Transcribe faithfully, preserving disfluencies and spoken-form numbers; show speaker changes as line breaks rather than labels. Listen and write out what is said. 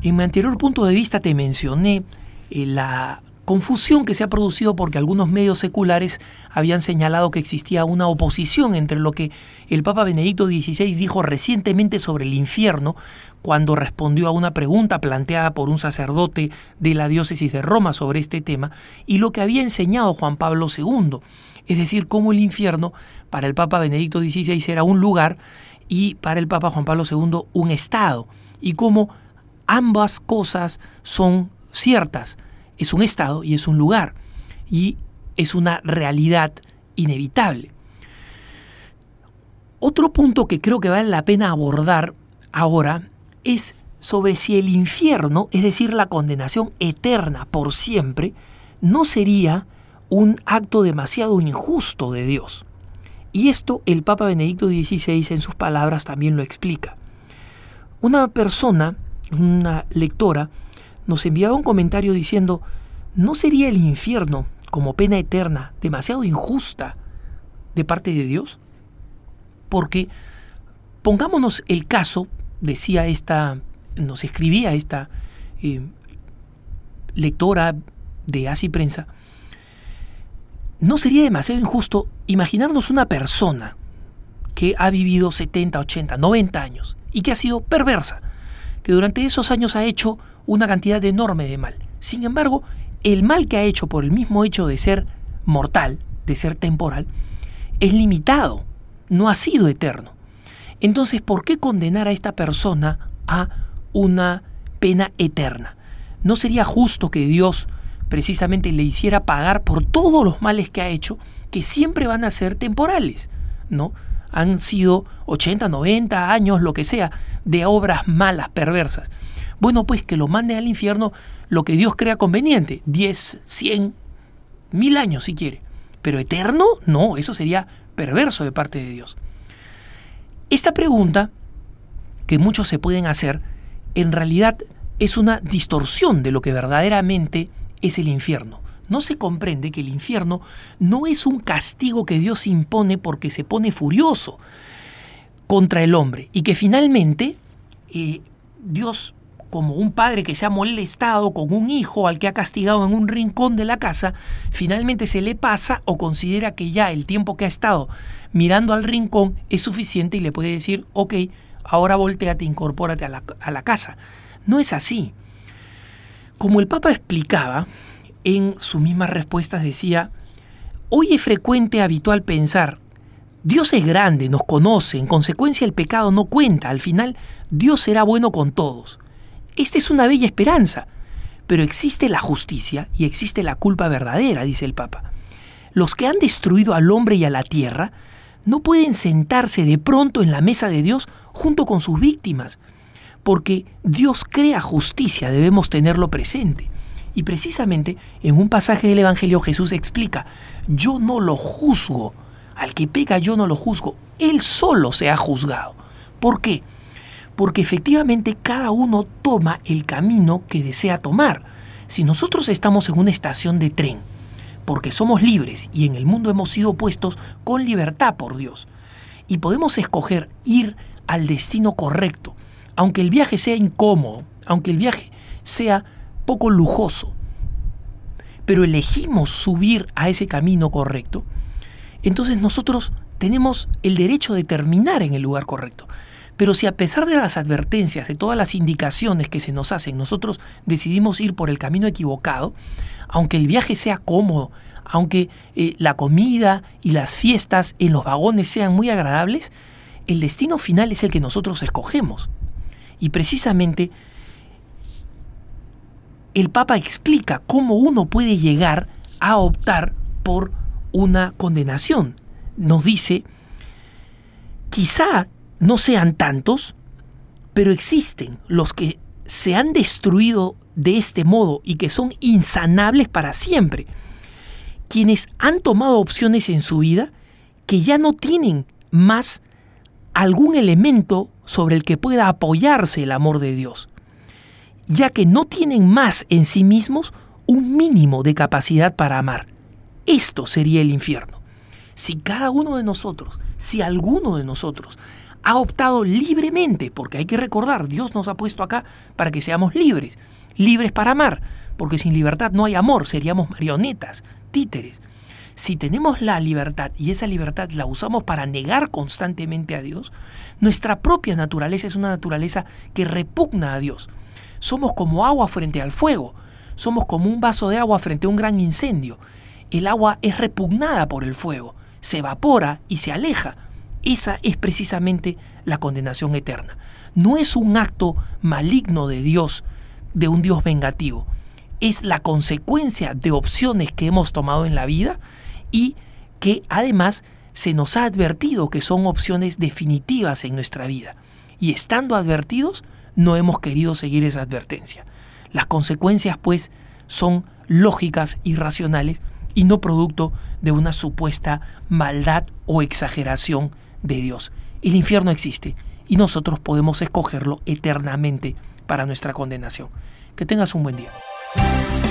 En mi anterior punto de vista te mencioné eh, la confusión que se ha producido porque algunos medios seculares habían señalado que existía una oposición entre lo que el Papa Benedicto dieciséis dijo recientemente sobre el infierno cuando respondió a una pregunta planteada por un sacerdote de la diócesis de Roma sobre este tema y lo que había enseñado Juan Pablo segundo, es decir, cómo el infierno para el Papa Benedicto dieciséis era un lugar y para el Papa Juan Pablo segundo un estado, y cómo ambas cosas son ciertas. Es un estado y es un lugar, y es una realidad inevitable. Otro punto que creo que vale la pena abordar ahora es sobre si el infierno, es decir, la condenación eterna por siempre, no sería un acto demasiado injusto de Dios. Y esto el Papa Benedicto dieciséis en sus palabras también lo explica. Una persona, una lectora, nos enviaba un comentario diciendo: ¿no sería el infierno como pena eterna demasiado injusta de parte de Dios? Porque pongámonos el caso, decía esta, nos escribía esta eh, lectora de Así Prensa, ¿no sería demasiado injusto imaginarnos una persona que ha vivido setenta, ochenta, noventa años y que ha sido perversa, que durante esos años ha hecho una cantidad enorme de mal? Sin embargo, el mal que ha hecho por el mismo hecho de ser mortal, de ser temporal, es limitado, no ha sido eterno. Entonces, ¿por qué condenar a esta persona a una pena eterna? ¿No sería justo que Dios precisamente le hiciera pagar por todos los males que ha hecho, que siempre van a ser temporales, ¿no? Han sido ochenta, noventa años, lo que sea, de obras malas, perversas. Bueno, pues que lo mande al infierno lo que Dios crea conveniente, diez, cien, mil años si quiere. Pero eterno, no, eso sería perverso de parte de Dios. Esta pregunta, que muchos se pueden hacer, en realidad es una distorsión de lo que verdaderamente es el infierno. No se comprende que el infierno no es un castigo que Dios impone porque se pone furioso contra el hombre y que finalmente eh, Dios, como un padre que se ha molestado con un hijo al que ha castigado en un rincón de la casa, finalmente se le pasa o considera que ya el tiempo que ha estado mirando al rincón es suficiente y le puede decir: ok, ahora voltéate, incorpórate a la, a la casa. No es así. Como el Papa explicaba, en sus mismas respuestas decía: hoy es frecuente, habitual pensar, Dios es grande, nos conoce, en consecuencia el pecado no cuenta, al final Dios será bueno con todos. Esta es una bella esperanza, pero existe la justicia y existe la culpa verdadera, dice el Papa. Los que han destruido al hombre y a la tierra no pueden sentarse de pronto en la mesa de Dios junto con sus víctimas, porque Dios crea justicia, debemos tenerlo presente. Y precisamente en un pasaje del Evangelio Jesús explica: yo no lo juzgo, al que peca yo no lo juzgo, él solo se ha juzgado. ¿Por qué? Porque efectivamente cada uno toma el camino que desea tomar. Si nosotros estamos en una estación de tren, porque somos libres y en el mundo hemos sido puestos con libertad por Dios, y podemos escoger ir al destino correcto, aunque el viaje sea incómodo, aunque el viaje sea poco lujoso, pero elegimos subir a ese camino correcto, entonces nosotros tenemos el derecho de terminar en el lugar correcto. Pero si a pesar de las advertencias, de todas las indicaciones que se nos hacen, nosotros decidimos ir por el camino equivocado, aunque el viaje sea cómodo, aunque eh, la comida y las fiestas en los vagones sean muy agradables, el destino final es el que nosotros escogemos. Y precisamente el Papa explica cómo uno puede llegar a optar por una condenación. Nos dice: quizá no sean tantos, pero existen los que se han destruido de este modo y que son insanables para siempre, quienes han tomado opciones en su vida que ya no tienen más algún elemento sobre el que pueda apoyarse el amor de Dios, ya que no tienen más en sí mismos un mínimo de capacidad para amar. Esto sería el infierno. Si cada uno de nosotros, si alguno de nosotros ha optado libremente, porque hay que recordar, Dios nos ha puesto acá para que seamos libres, libres para amar, porque sin libertad no hay amor, seríamos marionetas, títeres. Si tenemos la libertad y esa libertad la usamos para negar constantemente a Dios, nuestra propia naturaleza es una naturaleza que repugna a Dios. Somos como agua frente al fuego, somos como un vaso de agua frente a un gran incendio. El agua es repugnada por el fuego, se evapora y se aleja. Esa es precisamente la condenación eterna. No es un acto maligno de Dios, de un Dios vengativo. Es la consecuencia de opciones que hemos tomado en la vida y que además se nos ha advertido que son opciones definitivas en nuestra vida. Y estando advertidos, no hemos querido seguir esa advertencia. Las consecuencias, pues, son lógicas y racionales y no producto de una supuesta maldad o exageración de Dios. El infierno existe y nosotros podemos escogerlo eternamente para nuestra condenación. Que tengas un buen día.